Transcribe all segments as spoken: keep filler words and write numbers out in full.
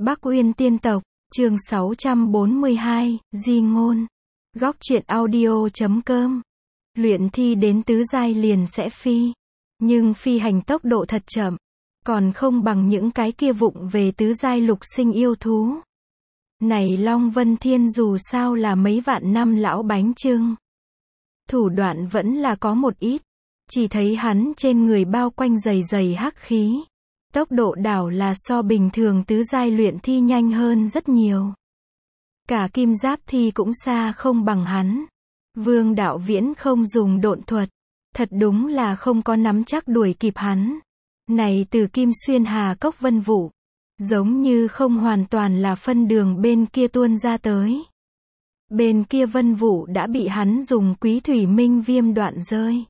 Bắc Uyên Tiên Tộc, chương sáu trăm bốn mươi hai, Di Ngôn. Góc truyện audio chấm com. Luyện thi đến tứ giai liền sẽ phi. Nhưng phi hành tốc độ thật chậm. Còn không bằng những cái kia vụng về tứ giai lục sinh yêu thú. Này Long Vân Thiên dù sao là mấy vạn năm lão bánh chưng. Thủ đoạn vẫn là có một ít. Chỉ thấy hắn trên người bao quanh dày dày hắc khí. Tốc độ đảo là so bình thường tứ giai luyện thi nhanh hơn rất nhiều. Cả kim giáp thi cũng xa không bằng hắn. Vương Đạo Viễn không dùng độn thuật. Thật đúng là không có nắm chắc đuổi kịp hắn. Này từ kim xuyên hà cốc vân vũ. Giống như không hoàn toàn là phân đường bên kia tuôn ra tới. Bên kia vân vũ đã bị hắn dùng quý thủy minh viêm đoạn rơi.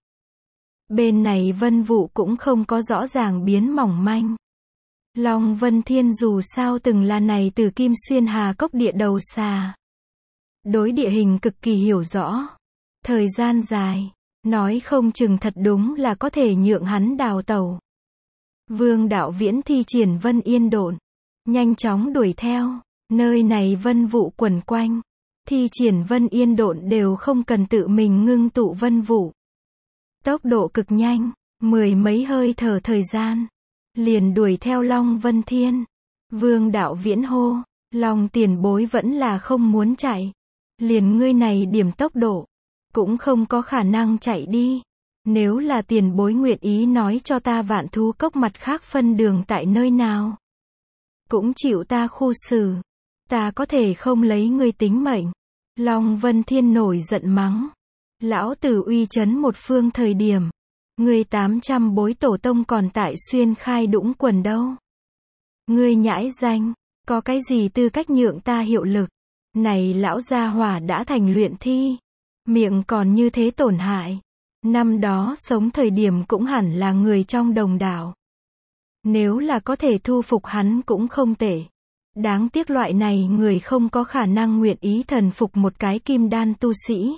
Bên này vân vũ cũng không có rõ ràng biến mỏng manh. Long Vân Thiên dù sao từng là này từ kim xuyên hà cốc địa đầu xà. Đối địa hình cực kỳ hiểu rõ. Thời gian dài, nói không chừng thật đúng là có thể nhượng hắn đào tẩu. Vương Đạo Viễn thi triển vân yên độn. Nhanh chóng đuổi theo, nơi này vân vụ quẩn quanh. Thi triển vân yên độn đều không cần tự mình ngưng tụ vân vụ. Tốc độ cực nhanh, mười mấy hơi thở thời gian. Liền đuổi theo Long Vân Thiên. Vương Đạo Viễn hô, Long tiền bối vẫn là không muốn chạy. Liền ngươi này điểm tốc độ, cũng không có khả năng chạy đi. Nếu là tiền bối nguyện ý nói cho ta vạn thú cốc mặt khác phân đường tại nơi nào. Cũng chịu ta khu xử. Ta có thể không lấy ngươi tính mệnh. Long Vân Thiên nổi giận mắng. Lão tử uy chấn một phương thời điểm. Ngươi tám trăm bối tổ tông còn tại xuyên khai đũng quần đâu. Ngươi nhãi danh, có cái gì tư cách nhượng ta hiệu lực. Này lão gia hỏa đã thành luyện thi. Miệng còn như thế tổn hại. Năm đó sống thời điểm cũng hẳn là người trong đồng đảo. Nếu là có thể thu phục hắn cũng không tệ. Đáng tiếc loại này người không có khả năng nguyện ý thần phục một cái kim đan tu sĩ.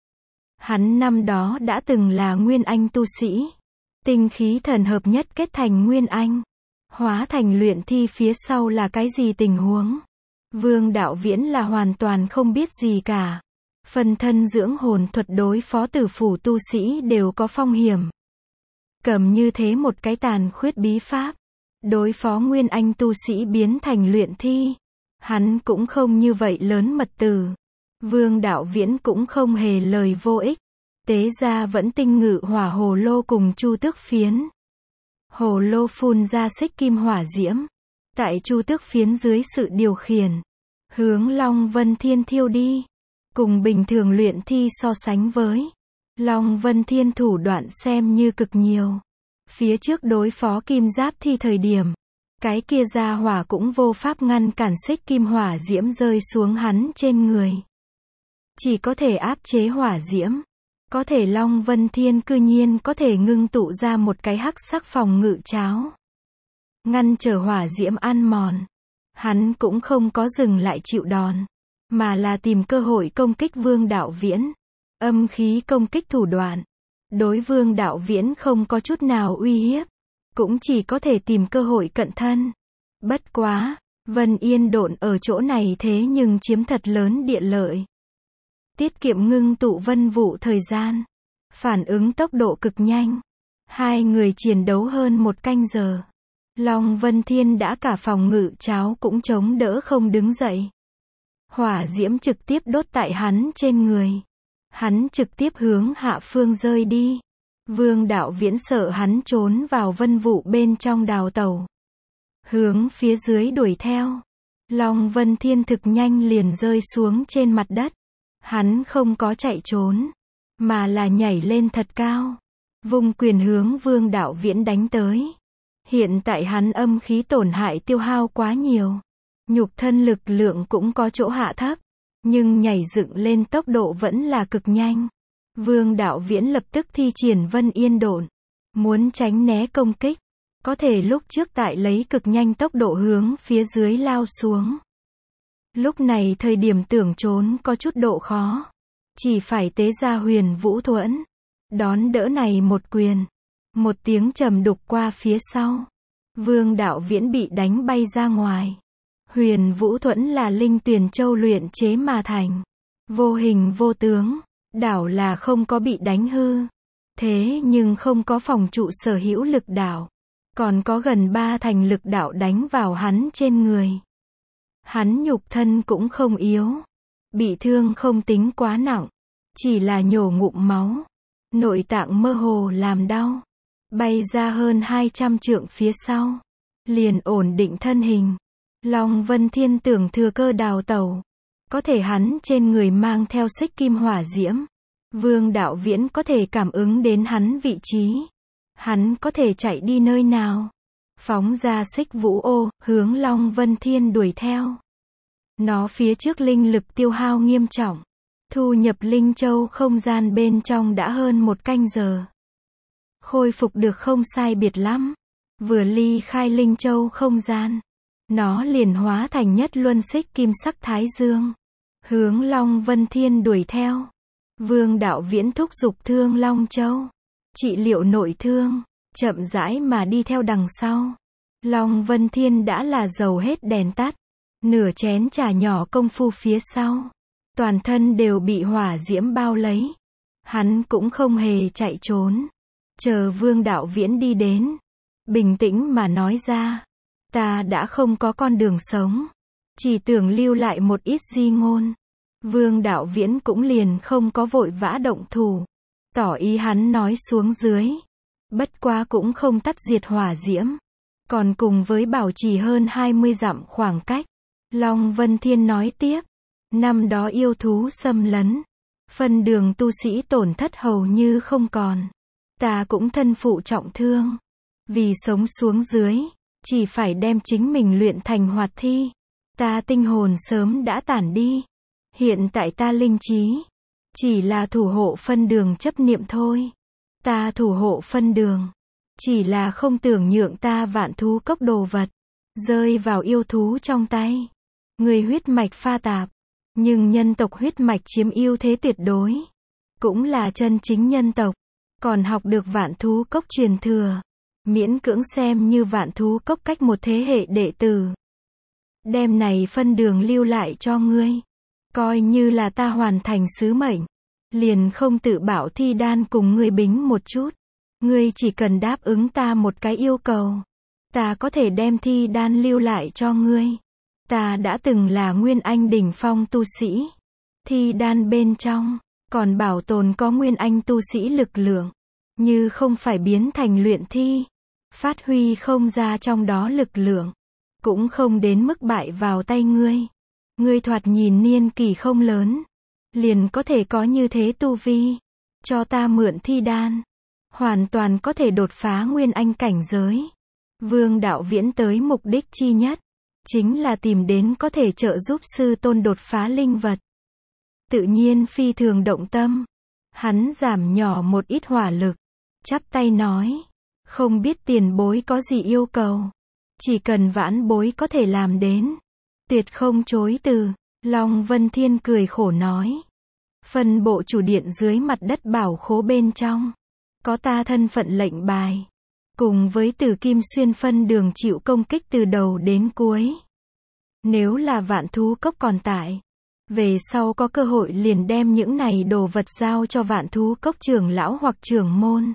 Hắn năm đó đã từng là Nguyên Anh tu sĩ. Tinh khí thần hợp nhất kết thành Nguyên Anh. Hóa thành luyện thi phía sau là cái gì tình huống? Vương Đạo Viễn là hoàn toàn không biết gì cả. Phân thân dưỡng hồn thuật đối phó tử phủ tu sĩ đều có phong hiểm. Cầm như thế một cái tàn khuyết bí pháp. Đối phó Nguyên Anh tu sĩ biến thành luyện thi. Hắn cũng không như vậy lớn mật từ. Vương Đạo Viễn cũng không hề lời vô ích. Tế ra vẫn tinh ngự hỏa hồ lô cùng chu tước phiến. Hồ lô phun ra xích kim hỏa diễm. Tại chu tước phiến dưới sự điều khiển. Hướng Long Vân Thiên thiêu đi. Cùng bình thường luyện thi so sánh với. Long Vân Thiên thủ đoạn xem như cực nhiều. Phía trước đối phó kim giáp thi thời điểm. Cái kia ra hỏa cũng vô pháp ngăn cản xích kim hỏa diễm rơi xuống hắn trên người. Chỉ có thể áp chế hỏa diễm. Có thể Long Vân Thiên cư nhiên có thể ngưng tụ ra một cái hắc sắc phòng ngự cháo. Ngăn trở hỏa diễm ăn mòn. Hắn cũng không có dừng lại chịu đòn. Mà là tìm cơ hội công kích Vương Đạo Viễn. Âm khí công kích thủ đoạn. Đối Vương Đạo Viễn không có chút nào uy hiếp. Cũng chỉ có thể tìm cơ hội cận thân. Bất quá, Vân Yên độn ở chỗ này thế nhưng chiếm thật lớn địa lợi. Tiết kiệm ngưng tụ vân vụ thời gian. Phản ứng tốc độ cực nhanh. Hai người chiến đấu hơn một canh giờ. Long Vân Thiên đã cả phòng ngự cháo cũng chống đỡ không đứng dậy. Hỏa diễm trực tiếp đốt tại hắn trên người. Hắn trực tiếp hướng hạ phương rơi đi. Vương Đạo Viễn sợ hắn trốn vào vân vụ bên trong đào tẩu. Hướng phía dưới đuổi theo. Long Vân Thiên thực nhanh liền rơi xuống trên mặt đất. Hắn không có chạy trốn. Mà là nhảy lên thật cao. Vung quyền hướng Vương Đạo Viễn đánh tới. Hiện tại hắn âm khí tổn hại tiêu hao quá nhiều. Nhục thân lực lượng cũng có chỗ hạ thấp. Nhưng nhảy dựng lên tốc độ vẫn là cực nhanh. Vương Đạo Viễn lập tức thi triển vân yên độn. Muốn tránh né công kích. Có thể lúc trước tại lấy cực nhanh tốc độ hướng phía dưới lao xuống. Lúc này thời điểm tưởng trốn có chút độ khó. Chỉ phải tế ra huyền vũ thuẫn. Đón đỡ này một quyền. Một tiếng trầm đục qua phía sau. Vương Đạo Viễn bị đánh bay ra ngoài. Huyền Vũ Thuẫn là linh tuyền châu luyện chế mà thành. Vô hình vô tướng, đảo là không có bị đánh hư. Thế nhưng không có phòng trụ sở hữu lực đảo. Còn có gần ba thành lực đạo đánh vào hắn trên người. Hắn nhục thân cũng không yếu. Bị thương không tính quá nặng. Chỉ là nhổ ngụm máu. Nội tạng mơ hồ làm đau. Bay ra hơn hai trăm trượng phía sau. Liền ổn định thân hình. Long Vân Thiên tưởng thừa cơ đào tẩu. Có thể hắn trên người mang theo xích kim hỏa diễm. Vương Đạo Viễn có thể cảm ứng đến hắn vị trí. Hắn có thể chạy đi nơi nào. Phóng ra xích vũ ô, hướng Long Vân Thiên đuổi theo. Nó phía trước linh lực tiêu hao nghiêm trọng. Thu nhập linh châu không gian bên trong đã hơn một canh giờ. Khôi phục được không sai biệt lắm. Vừa ly khai linh châu không gian. Nó liền hóa thành nhất luân xích kim sắc thái dương. Hướng Long Vân Thiên đuổi theo. Vương Đạo Viễn thúc giục Thương Long Châu. Trị liệu nội thương. Chậm rãi mà đi theo đằng sau. Long Vân Thiên đã là dầu hết đèn tắt. Nửa chén trà nhỏ công phu phía sau. Toàn thân đều bị hỏa diễm bao lấy. Hắn cũng không hề chạy trốn. Chờ Vương Đạo Viễn đi đến. Bình tĩnh mà nói ra. Ta đã không có con đường sống. Chỉ tưởng lưu lại một ít di ngôn. Vương Đạo Viễn cũng liền không có vội vã động thủ. Tỏ ý hắn nói xuống dưới. Bất quá cũng không tắt diệt hỏa diễm. Còn cùng với bảo trì hơn hai mươi dặm khoảng cách. Long Vân Thiên nói tiếp. Năm đó yêu thú xâm lấn. Phân đường tu sĩ tổn thất hầu như không còn. Ta cũng thân phụ trọng thương. Vì sống xuống dưới. Chỉ phải đem chính mình luyện thành hoạt thi. Ta tinh hồn sớm đã tản đi. Hiện tại ta linh trí. Chỉ là thủ hộ phân đường chấp niệm thôi. Ta thủ hộ phân đường. Chỉ là không tưởng nhượng ta vạn thú cốc đồ vật. Rơi vào yêu thú trong tay. Người huyết mạch pha tạp. Nhưng nhân tộc huyết mạch chiếm ưu thế tuyệt đối. Cũng là chân chính nhân tộc. Còn học được vạn thú cốc truyền thừa. Miễn cưỡng xem như vạn thú cốc cách một thế hệ đệ tử. Đem này phân đường lưu lại cho ngươi. Coi như là ta hoàn thành sứ mệnh. Liền không tự bảo thi đan cùng ngươi bính một chút. Ngươi chỉ cần đáp ứng ta một cái yêu cầu. Ta có thể đem thi đan lưu lại cho ngươi. Ta đã từng là nguyên anh đỉnh phong tu sĩ. Thi đan bên trong, còn bảo tồn có nguyên anh tu sĩ lực lượng. Như không phải biến thành luyện thi. Phát huy không ra trong đó lực lượng. Cũng không đến mức bại vào tay ngươi. Ngươi thoạt nhìn niên kỳ không lớn. Liền có thể có như thế tu vi. Cho ta mượn thi đan. Hoàn toàn có thể đột phá nguyên anh cảnh giới. Vương Đạo Viễn tới mục đích chi nhất. Chính là tìm đến có thể trợ giúp sư tôn đột phá linh vật. Tự nhiên phi thường động tâm. Hắn giảm nhỏ một ít hỏa lực. Chắp tay nói. Không biết tiền bối có gì yêu cầu. Chỉ cần vãn bối có thể làm đến. Tuyệt không chối từ. Long Vân Thiên cười khổ nói. Phân bộ chủ điện dưới mặt đất bảo khố bên trong. Có ta thân phận lệnh bài. Cùng với Từ Kim Xuyên phân đường chịu công kích từ đầu đến cuối. Nếu là vạn thú cốc còn tại. Về sau có cơ hội liền đem những này đồ vật giao cho vạn thú cốc trưởng lão hoặc trưởng môn.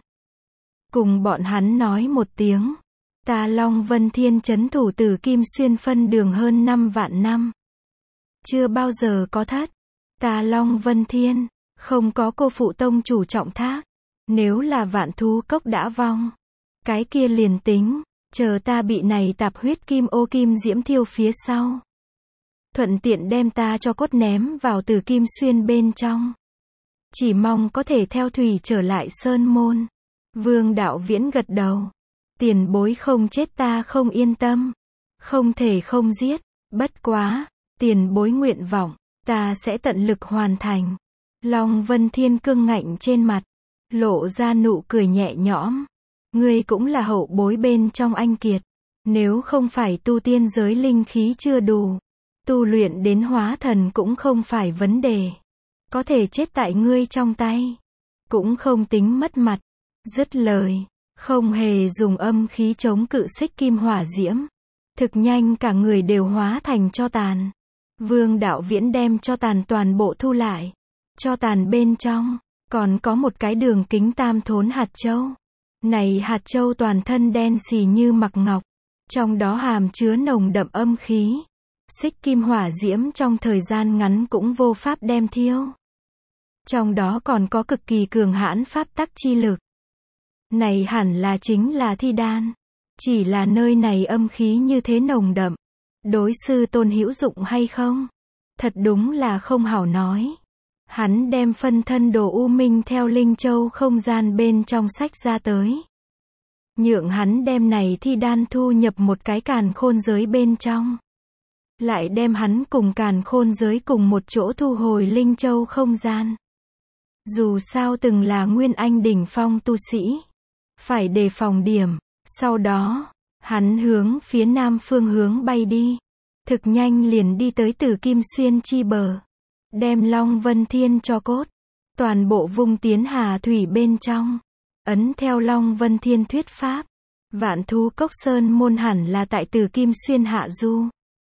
Cùng bọn hắn nói một tiếng. Ta Long Vân Thiên trấn thủ Từ Kim Xuyên phân đường hơn năm vạn năm. Chưa bao giờ có thất. Ta Long Vân Thiên, không có cô phụ tông chủ trọng thác. Nếu là vạn thú cốc đã vong. Cái kia liền tính. Chờ ta bị này tạp huyết kim ô kim diễm thiêu phía sau. Thuận tiện đem ta cho cốt ném vào Từ Kim Xuyên bên trong. Chỉ mong có thể theo thủy trở lại sơn môn. Vương Đạo Viễn gật đầu. Tiền bối không chết ta không yên tâm. Không thể không giết. Bất quá. Tiền bối nguyện vọng. Ta sẽ tận lực hoàn thành. Long Vân Thiên cương ngạnh trên mặt. Lộ ra nụ cười nhẹ nhõm. Ngươi cũng là hậu bối bên trong anh kiệt. Nếu không phải tu tiên giới linh khí chưa đủ. Tu luyện đến hóa thần cũng không phải vấn đề. Có thể chết tại ngươi trong tay. Cũng không tính mất mặt. Dứt lời. Không hề dùng âm khí chống cự xích kim hỏa diễm. Thực nhanh cả người đều hóa thành tro tàn. Vương Đạo Viễn đem tro tàn toàn bộ thu lại. Tro tàn bên trong, còn có một cái đường kính tam thốn hạt châu. Này hạt châu toàn thân đen xì như mặc ngọc. Trong đó hàm chứa nồng đậm âm khí. Xích kim hỏa diễm trong thời gian ngắn cũng vô pháp đem thiêu. Trong đó còn có cực kỳ cường hãn pháp tắc chi lực. Này hẳn là chính là thi đan. Chỉ là nơi này âm khí như thế nồng đậm. Đối sư tôn hữu dụng hay không? Thật đúng là không hảo nói. Hắn đem phân thân đồ U Minh theo Linh Châu không gian bên trong sách ra tới. Nhượng hắn đem này thi đan thu nhập một cái càn khôn giới bên trong. Lại đem hắn cùng càn khôn giới cùng một chỗ thu hồi Linh Châu không gian. Dù sao từng là nguyên anh đỉnh phong tu sĩ. Phải đề phòng điểm. Sau đó, hắn hướng phía nam phương hướng bay đi. Thực nhanh liền đi tới Tử Kim Xuyên chi bờ. Đem Long Vân Thiên cho cốt. Toàn bộ vung tiến hà thủy bên trong. Ấn theo Long Vân Thiên thuyết pháp. Vạn thú cốc sơn môn hẳn là tại Tử Kim Xuyên hạ du.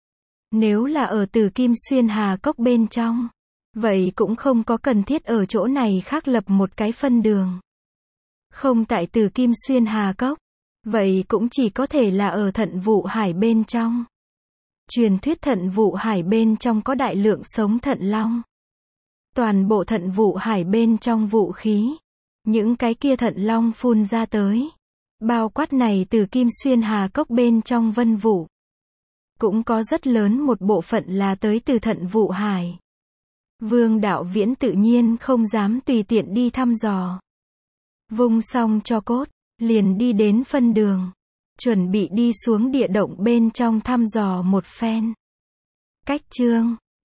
Nếu là ở Tử Kim Xuyên hà cốc bên trong. Vậy cũng không có cần thiết ở chỗ này khác lập một cái phân đường. Không tại Tử Kim Xuyên hà cốc. Vậy cũng chỉ có thể là ở Thận Vụ Hải bên trong. Truyền thuyết Thận Vụ Hải bên trong có đại lượng sống thận long. Toàn bộ Thận Vụ Hải bên trong vũ khí. Những cái kia thận long phun ra tới. Bao quát này từ Kim Xuyên Hà Cốc bên trong vân vũ. Cũng có rất lớn một bộ phận là tới từ Thận Vụ Hải. Vương Đạo Viễn tự nhiên không dám tùy tiện đi thăm dò. Vung xong cho cốt, liền đi đến phân đường. Chuẩn bị đi xuống địa động bên trong thăm dò một phen. Cách chương